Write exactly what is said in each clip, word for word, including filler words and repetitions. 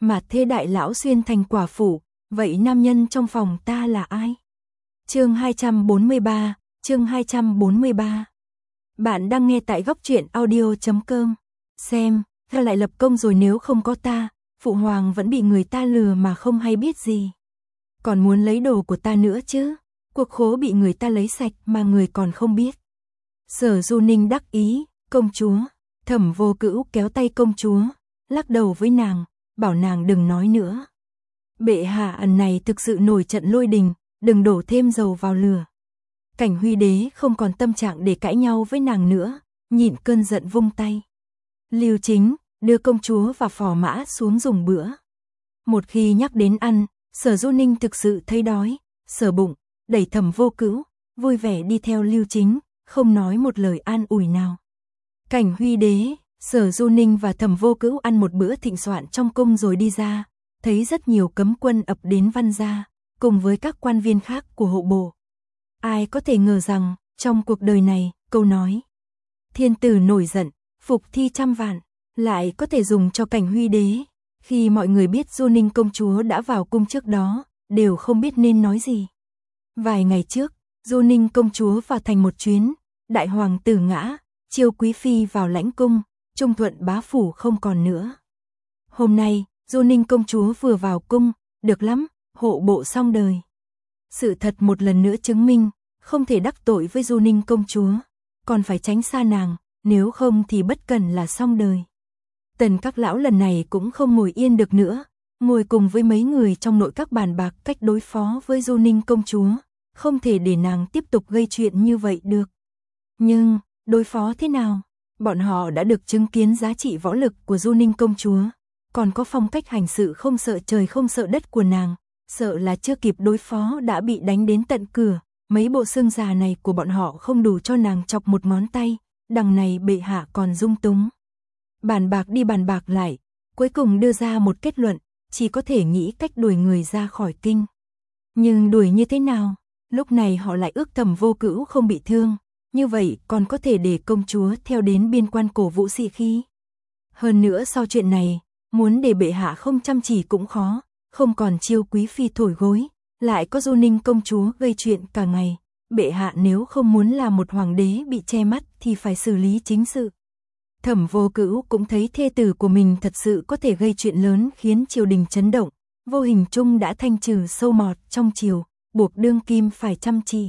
Mà thế đại lão xuyên thành quả phụ, vậy nam nhân trong phòng ta là ai? Chương hai trăm bốn mươi ba, chương hai trăm bốn mươi ba. Bạn đang nghe tại góc truyện audio chấm com. Xem, ta lại lập công rồi, nếu không có ta, phụ hoàng vẫn bị người ta lừa mà không hay biết gì. Còn muốn lấy đồ của ta nữa chứ, cuộc khố bị người ta lấy sạch mà người còn không biết. Sở Du Ninh đắc ý, công chúa. Thẩm Vô Cữu kéo tay công chúa, lắc đầu với nàng, bảo nàng đừng nói nữa. Bệ hạ ẩn này thực sự nổi trận lôi đình, đừng đổ thêm dầu vào lửa. Cảnh Huy đế không còn tâm trạng để cãi nhau với nàng nữa, nhịn cơn giận vung tay. Lưu Chính đưa công chúa và phò mã xuống dùng bữa. Một khi nhắc đến ăn, Sở Du Ninh thực sự thấy đói, sờ bụng, đẩy Thẩm Vô Cữu, vui vẻ đi theo Lưu Chính, không nói một lời an ủi nào. Cảnh Huy đế, Sở Du Ninh và Thẩm Vô Cữu ăn một bữa thịnh soạn trong cung rồi đi ra, thấy rất nhiều cấm quân ập đến Văn gia, cùng với các quan viên khác của hộ bộ. Ai có thể ngờ rằng, trong cuộc đời này, câu nói thiên tử nổi giận, phục thi trăm vạn, lại có thể dùng cho Cảnh Huy đế. Khi mọi người biết Du Ninh công chúa đã vào cung trước đó, đều không biết nên nói gì. Vài ngày trước, Du Ninh công chúa vào thành một chuyến, đại hoàng tử ngã, chiêu quý phi vào lãnh cung, trung thuận bá phủ không còn nữa. Hôm nay, Du Ninh công chúa vừa vào cung, được lắm, hộ bộ xong đời. Sự thật một lần nữa chứng minh, không thể đắc tội với Du Ninh công chúa, còn phải tránh xa nàng, nếu không thì bất cần là xong đời. Tần các lão lần này cũng không ngồi yên được nữa, ngồi cùng với mấy người trong nội các bàn bạc cách đối phó với Du Ninh công chúa, không thể để nàng tiếp tục gây chuyện như vậy được. Nhưng, đối phó thế nào? Bọn họ đã được chứng kiến giá trị võ lực của Du Ninh công chúa, còn có phong cách hành sự không sợ trời không sợ đất của nàng, sợ là chưa kịp đối phó đã bị đánh đến tận cửa, mấy bộ xương già này của bọn họ không đủ cho nàng chọc một ngón tay, đằng này bệ hạ còn dung túng. Bàn bạc đi bàn bạc lại, cuối cùng đưa ra một kết luận, chỉ có thể nghĩ cách đuổi người ra khỏi kinh. Nhưng đuổi như thế nào? Lúc này họ lại ước Thẩm Vô Cữu không bị thương, như vậy còn có thể để công chúa theo đến biên quan cổ vũ sĩ khí. Hơn nữa sau chuyện này, muốn để bệ hạ không chăm chỉ cũng khó, không còn chiêu quý phi thổi gối, lại có Du Ninh công chúa gây chuyện cả ngày. Bệ hạ nếu không muốn là một hoàng đế bị che mắt thì phải xử lý chính sự. Thẩm Vô Cữu cũng thấy thê tử của mình thật sự có thể gây chuyện lớn khiến triều đình chấn động, vô hình chung đã thanh trừ sâu mọt trong triều, buộc đương kim phải chăm chỉ.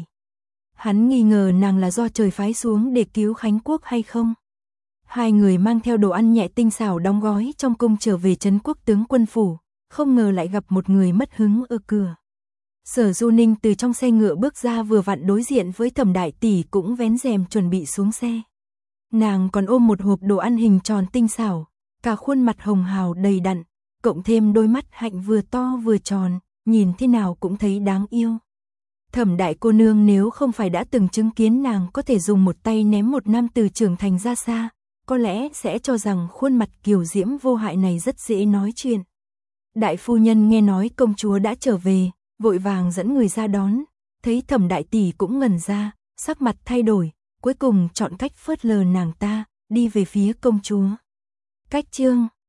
Hắn nghi ngờ nàng là do trời phái xuống để cứu Khánh Quốc hay không. Hai người mang theo đồ ăn nhẹ tinh xảo đóng gói trong cung trở về trấn quốc tướng quân phủ, không ngờ lại gặp một người mất hứng ở cửa. Sở Du Ninh từ trong xe ngựa bước ra vừa vặn đối diện với Thẩm đại tỷ cũng vén rèm chuẩn bị xuống xe. Nàng còn ôm một hộp đồ ăn hình tròn tinh xảo, cả khuôn mặt hồng hào đầy đặn, cộng thêm đôi mắt hạnh vừa to vừa tròn, nhìn thế nào cũng thấy đáng yêu. Thẩm đại cô nương nếu không phải đã từng chứng kiến nàng có thể dùng một tay ném một nam tử trưởng thành ra xa, có lẽ sẽ cho rằng khuôn mặt kiều diễm vô hại này rất dễ nói chuyện. Đại phu nhân nghe nói công chúa đã trở về, vội vàng dẫn người ra đón, thấy Thẩm đại tỷ cũng ngẩn ra, sắc mặt thay đổi, cuối cùng chọn cách phớt lờ nàng ta, đi về phía công chúa. Cách chương